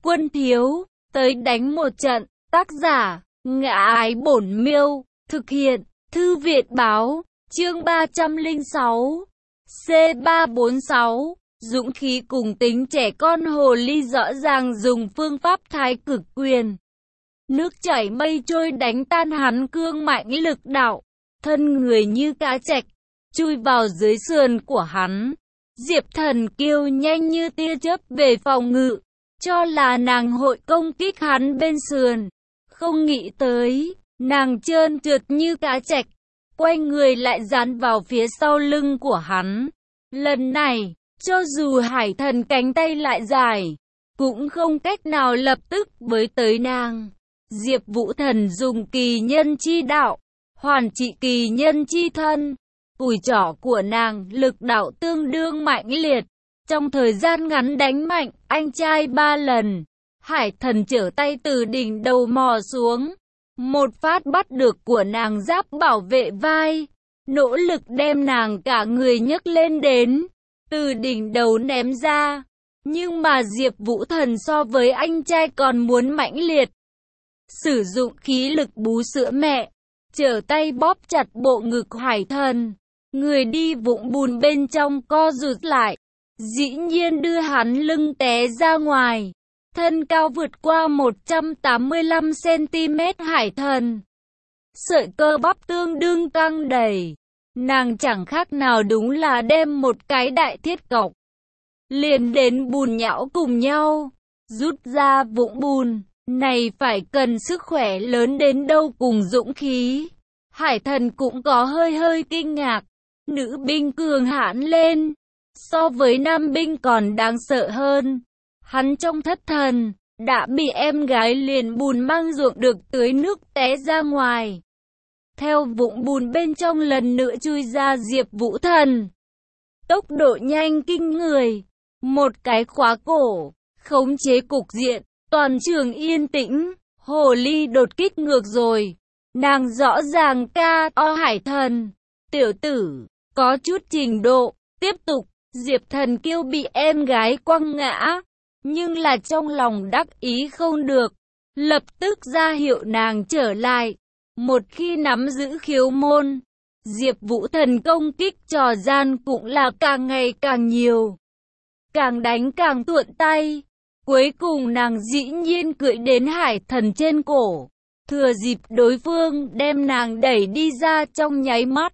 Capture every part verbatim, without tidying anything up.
Quân thiếu, tới đánh một trận. Tác giả, Ngã Ái Bổn Miêu. Thực hiện, Thư viện báo. Chương ba trăm lẻ sáu. C ba bốn sáu. Dũng khí cùng tính trẻ con hồ ly rõ ràng dùng phương pháp thái cực quyền. Nước chảy mây trôi đánh tan hắn cương mạnh lực đạo. Thân người như cá trạch, chui vào dưới sườn của hắn. Diệp Thần Kiêu nhanh như tia chớp về phòng ngự, cho là nàng hội công kích hắn bên sườn. Không nghĩ tới, nàng trơn trượt như cá trạch, quay người lại dán vào phía sau lưng của hắn. Lần này, cho dù Hải Thần cánh tay lại dài, cũng không cách nào lập tức với tới nàng. Diệp Vũ Thần dùng kỳ nhân chi đạo, hoàn trị kỳ nhân chi thân. Cùi trỏ của nàng lực đạo tương đương mạnh liệt. Trong thời gian ngắn đánh mạnh anh trai ba lần. Hải Thần trở tay từ đỉnh đầu mò xuống. Một phát bắt được của nàng giáp bảo vệ vai. Nỗ lực đem nàng cả người nhấc lên đến. Từ đỉnh đầu ném ra. Nhưng mà Diệp Vũ Thần so với anh trai còn muốn mãnh liệt. Sử dụng khí lực bú sữa mẹ. Trở tay bóp chặt bộ ngực Hải Thần. Người đi vũng bùn bên trong co rụt lại. Dĩ nhiên đưa hắn lưng té ra ngoài. Thân cao vượt qua một trăm tám mươi lăm xăng ti mét Hải Thần. Sợi cơ bắp tương đương căng đầy. Nàng chẳng khác nào đúng là đem một cái đại thiết cọc. Liền đến bùn nhão cùng nhau. Rút ra vũng bùn. Này phải cần sức khỏe lớn đến đâu cùng dũng khí. Hải Thần cũng có hơi hơi kinh ngạc. Nữ binh cường hãn lên. So với nam binh còn đáng sợ hơn. Hắn trong thất thần, đã bị em gái liền bùn mang ruộng được tưới nước té ra ngoài. Theo vũng bùn bên trong lần nữa chui ra Diệp Vũ Thần. Tốc độ nhanh kinh người. Một cái khóa cổ, khống chế cục diện, toàn trường yên tĩnh. Hồ ly đột kích ngược rồi. Nàng rõ ràng ca o Hải Thần. Tiểu tử, có chút trình độ. Tiếp tục, Diệp Thần Kiêu bị em gái quăng ngã. Nhưng là trong lòng đắc ý không được. Lập tức ra hiệu nàng trở lại. Một khi nắm giữ khiếu môn, Diệp Vũ Thần công kích trò gian cũng là càng ngày càng nhiều. Càng đánh càng tuộn tay. Cuối cùng nàng dĩ nhiên cưỡi đến Hải Thần trên cổ. Thừa dịp đối phương đem nàng đẩy đi ra trong nháy mắt.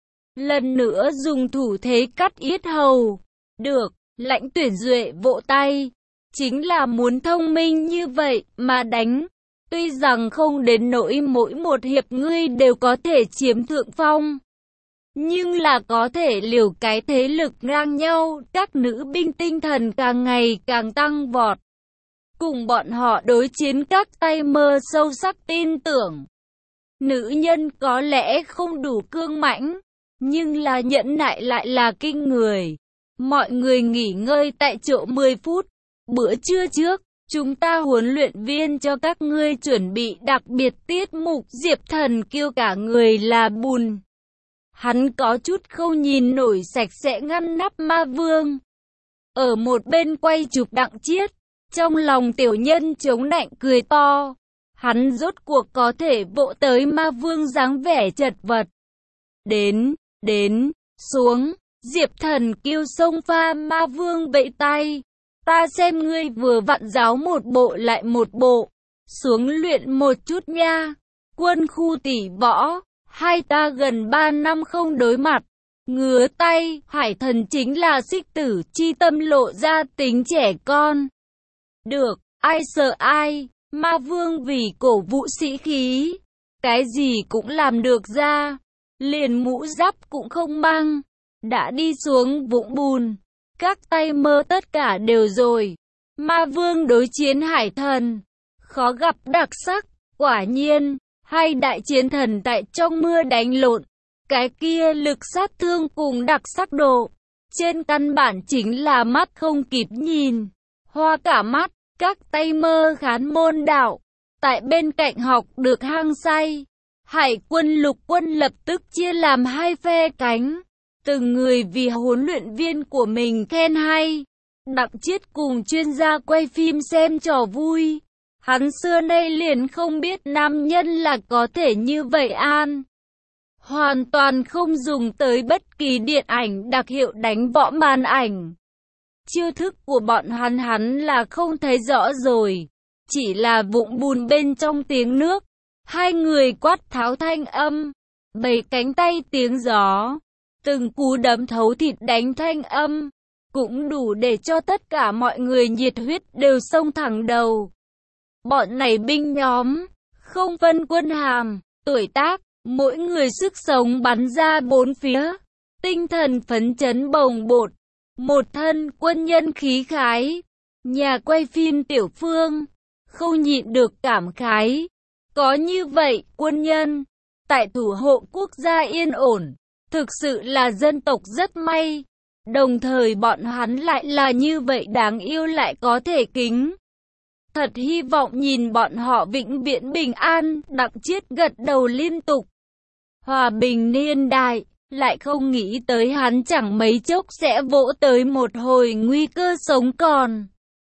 Lần nữa dùng thủ thế cắt yết hầu. Được, Lãnh Tuyển Duệ vỗ tay. Chính là muốn thông minh như vậy mà đánh. Tuy rằng không đến nỗi mỗi một hiệp ngươi đều có thể chiếm thượng phong. Nhưng là có thể liều cái thế lực ngang nhau. Các nữ binh tinh thần càng ngày càng tăng vọt. Cùng bọn họ đối chiến các tay mơ sâu sắc tin tưởng. Nữ nhân có lẽ không đủ cương mãnh. Nhưng là nhẫn nại lại là kinh người. Mọi người nghỉ ngơi tại chỗ mười phút. Bữa trưa trước, chúng ta huấn luyện viên cho các ngươi chuẩn bị đặc biệt tiết mục. Diệp Thần Kiêu cả người là bùn. Hắn có chút không nhìn nổi sạch sẽ ngăn nắp ma vương. Ở một bên quay chụp Đặng Chiết. Trong lòng tiểu nhân chống nạnh cười to. Hắn rốt cuộc có thể vỗ tới ma vương dáng vẻ chật vật. Đến, đến, xuống. Diệp Thần Kiêu xông pha ma vương vẫy tay. Ta xem ngươi vừa vặn giáo một bộ lại một bộ. Xuống luyện một chút nha. Quân khu tỷ võ. Hai ta gần ba năm không đối mặt. Ngứa tay. Hải Thần chính là xích tử chi tâm lộ ra tính trẻ con. Được, ai sợ ai. Ma vương vì cổ vũ sĩ khí. Cái gì cũng làm được ra. Liền mũ giáp cũng không mang. Đã đi xuống vũng bùn. Các tay mơ tất cả đều rồi. Ma vương đối chiến Hải Thần. Khó gặp đặc sắc. Quả nhiên, hai đại chiến thần tại trong mưa đánh lộn. Cái kia lực sát thương cùng đặc sắc độ. Trên căn bản chính là mắt không kịp nhìn. Hoa cả mắt, các tay mơ khán môn đạo. Tại bên cạnh học được hăng say. Hải quân lục quân lập tức chia làm hai phe cánh. Từng người vì huấn luyện viên của mình khen hay. Đặng Chiết cùng chuyên gia quay phim xem trò vui. Hắn xưa nay liền không biết nam nhân là có thể như vậy an. Hoàn toàn không dùng tới bất kỳ điện ảnh đặc hiệu đánh võ màn ảnh. Chiêu thức của bọn hắn hắn là không thấy rõ rồi. Chỉ là vụng bùn bên trong tiếng nước. Hai người quát tháo thanh âm. Bầy cánh tay tiếng gió. Từng cú đấm thấu thịt đánh thanh âm. Cũng đủ để cho tất cả mọi người nhiệt huyết đều xông thẳng đầu. Bọn này binh nhóm. Không phân quân hàm, tuổi tác. Mỗi người sức sống bắn ra bốn phía. Tinh thần phấn chấn bồng bột. Một thân quân nhân khí khái. Nhà quay phim Tiểu Phương không nhịn được cảm khái. Có như vậy quân nhân tại thủ hộ quốc gia yên ổn. Thực sự là dân tộc rất may. Đồng thời bọn hắn lại là như vậy đáng yêu lại có thể kính. Thật hy vọng nhìn bọn họ vĩnh viễn bình an. Đặng Chiết gật đầu liên tục. Hòa bình niên đại, lại không nghĩ tới hắn chẳng mấy chốc sẽ vỗ tới một hồi nguy cơ sống còn.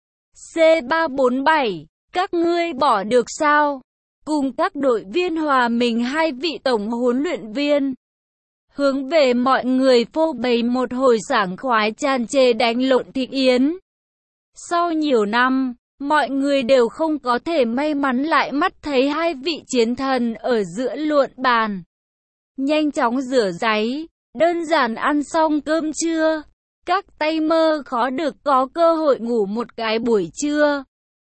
C ba bốn bảy, các ngươi bỏ được sao? Cùng các đội viên hòa mình hai vị tổng huấn luyện viên. Hướng về mọi người phô bày một hồi sảng khoái tràn trề đánh lộn thịt yến. Sau nhiều năm, mọi người đều không có thể may mắn lại mắt thấy hai vị chiến thần ở giữa luận bàn. Nhanh chóng rửa ráy, đơn giản ăn xong cơm trưa. Các tay mơ khó được có cơ hội ngủ một cái buổi trưa.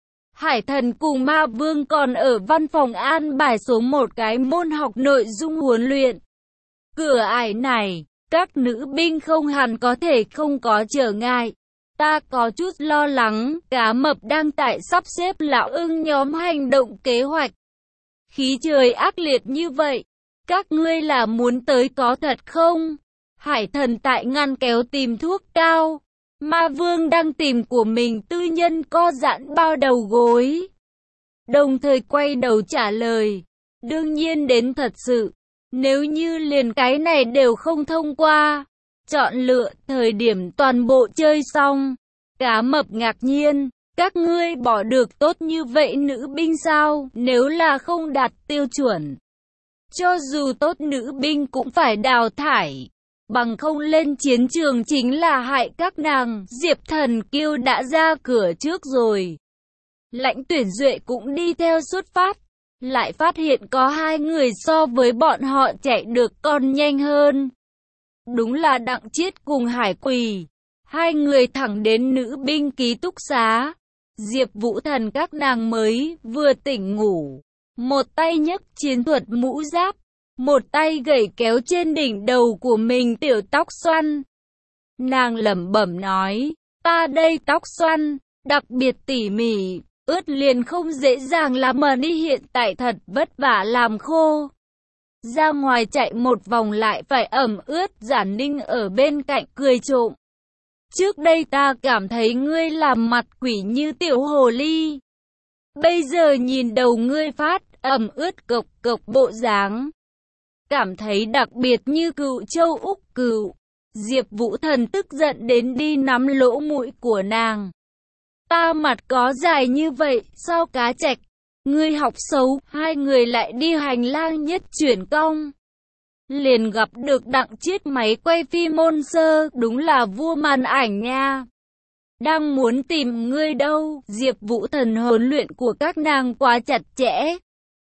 Hải Thần cùng Ma Vương còn ở văn phòng an bài xuống một cái môn học nội dung huấn luyện. Cửa ải này, các nữ binh không hẳn có thể không có trở ngại. Ta có chút lo lắng, Cá Mập đang tại sắp xếp lão ưng nhóm hành động kế hoạch. Khí trời ác liệt như vậy, các ngươi là muốn tới có thật không? Hải Thần tại ngăn kéo tìm thuốc cao. Ma Vương đang tìm của mình tư nhân co giãn bao đầu gối. Đồng thời quay đầu trả lời. Đương nhiên đến thật sự. Nếu như liền cái này đều không thông qua. Chọn lựa thời điểm toàn bộ chơi xong. Cá Mập ngạc nhiên. Các ngươi bỏ được tốt như vậy nữ binh sao? Nếu là không đạt tiêu chuẩn. Cho dù tốt nữ binh cũng phải đào thải. Bằng không lên chiến trường chính là hại các nàng. Diệp Thần Kiêu đã ra cửa trước rồi. Lãnh Tuyển Duệ cũng đi theo xuất phát. Lại phát hiện có hai người so với bọn họ chạy được còn nhanh hơn. Đúng là Đặng Chiết cùng Hải Quỳ. Hai người thẳng đến nữ binh ký túc xá. Diệp Vũ Thần các nàng mới vừa tỉnh ngủ. Một tay nhấc chiến thuật mũ giáp. Một tay gẩy kéo trên đỉnh đầu của mình tiểu tóc xoăn. Nàng lẩm bẩm nói, ta đây tóc xoăn, đặc biệt tỉ mỉ, ướt liền không dễ dàng làm mà đi hiện tại thật vất vả làm khô. Ra ngoài chạy một vòng lại phải ẩm ướt. Giản Ninh ở bên cạnh cười trộm. Trước đây ta cảm thấy ngươi làm mặt quỷ như tiểu hồ ly. Bây giờ nhìn đầu ngươi phát ẩm ướt cộc cộc bộ dáng. Cảm thấy đặc biệt như cựu châu Úc Cựu. Diệp Vũ Thần tức giận đến đi nắm lỗ mũi của nàng. Ta mặt có dài như vậy, sao cá trạch? Ngươi học xấu. Hai người lại đi hành lang nhất chuyển cong. Liền gặp được Đặng Chiết máy quay phim môn sơ, đúng là vua màn ảnh nha. Đang muốn tìm ngươi đâu, Diệp Vũ Thần huấn luyện của các nàng quá chặt chẽ.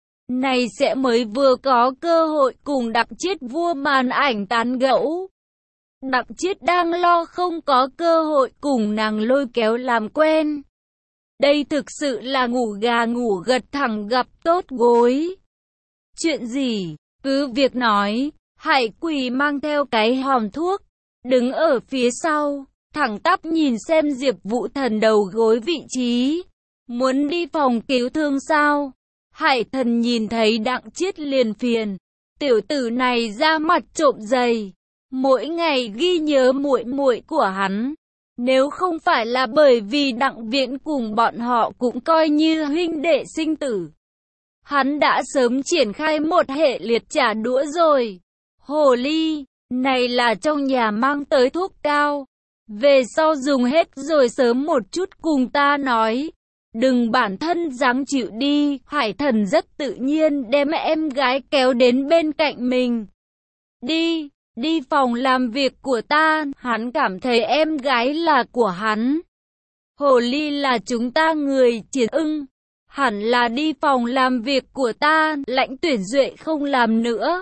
Này sẽ mới vừa có cơ hội cùng Đặng Chiết vua màn ảnh tán gẫu. Đặng Chiết đang lo không có cơ hội cùng nàng lôi kéo làm quen. Đây thực sự là ngủ gà ngủ gật thẳng gặp tốt gối. Chuyện gì? Cứ việc nói. Hải Quỳ mang theo cái hòm thuốc, đứng ở phía sau, thẳng tắp nhìn xem Diệp Vũ Thần đầu gối vị trí. Muốn đi phòng cứu thương sao? Hải Thần nhìn thấy Đặng Chiết liền phiền. Tiểu tử này ra mặt trộm giày, mỗi ngày ghi nhớ muội muội của hắn. Nếu không phải là bởi vì Đặng Viễn cùng bọn họ cũng coi như huynh đệ sinh tử, hắn đã sớm triển khai một hệ liệt trả đũa rồi. Hồ ly, này là trong nhà mang tới thuốc cao. Về sau dùng hết rồi sớm một chút cùng ta nói. Đừng bản thân giáng chịu đi. Hải Thần rất tự nhiên đem em gái kéo đến bên cạnh mình. Đi, đi phòng làm việc của ta. Hắn cảm thấy em gái là của hắn. Hồ ly là chúng ta người Chiến Ưng. Hẳn là đi phòng làm việc của ta. Lãnh Tuyển Duệ không làm nữa.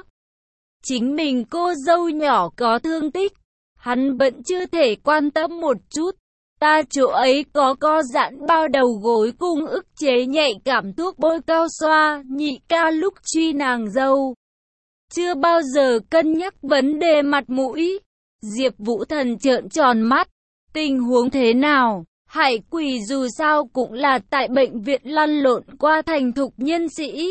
Chính mình cô dâu nhỏ có thương tích. Hắn vẫn chưa thể quan tâm một chút. Ta chỗ ấy có co giãn bao đầu gối cùng ức chế nhạy cảm thuốc bôi cao xoa. Nhị ca lúc truy nàng dâu chưa bao giờ cân nhắc vấn đề mặt mũi. Diệp Vũ Thần trợn tròn mắt. Tình huống thế nào? Hải Quỳ dù sao cũng là tại bệnh viện lăn lộn qua thành thục nhân sĩ.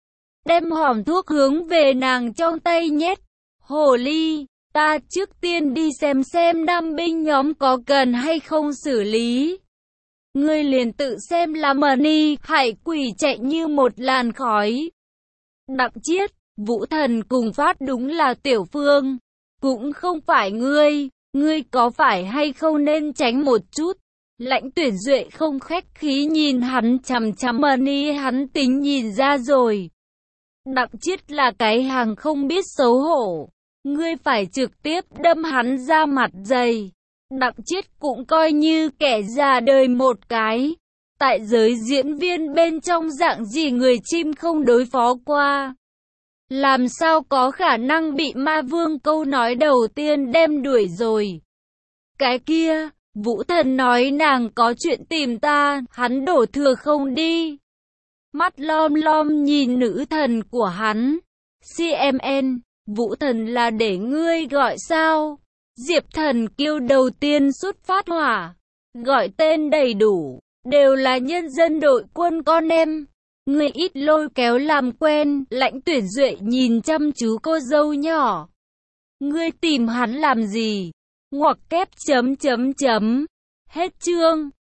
Đem hòm thuốc hướng về nàng trong tay nhét. Hồ ly, ta trước tiên đi xem xem nam binh nhóm có cần hay không xử lý. Ngươi liền tự xem là mani. Hải Quỳ chạy như một làn khói. Đặng Chiết, Vũ Thần cùng phát đúng là Tiểu Phương. Cũng không phải ngươi. Ngươi có phải hay không nên tránh một chút. Lãnh Tuyển Duệ không khách khí nhìn hắn chằm chằm mani, hắn tính nhìn ra rồi. Đặng Chiết là cái hàng không biết xấu hổ. Ngươi phải trực tiếp đâm hắn ra mặt dày. Đặng Chiết cũng coi như kẻ già đời một cái. Tại giới diễn viên bên trong dạng gì người chim không đối phó qua. Làm sao có khả năng bị ma vương câu nói đầu tiên đem đuổi rồi. Cái kia, Vũ Thần nói nàng có chuyện tìm ta, hắn đổ thừa không đi. Mắt lom lom nhìn nữ thần của hắn. xê em en, Vũ Thần là để ngươi gọi sao? Diệp Thần Kiêu đầu tiên xuất phát hỏa. Gọi tên đầy đủ, đều là nhân dân đội quân con em. Ngươi ít lôi kéo làm quen. Lãnh Tuyển Duệ nhìn chăm chú cô dâu nhỏ. Ngươi tìm hắn làm gì? Ngoặc kép chấm chấm chấm. Hết chương.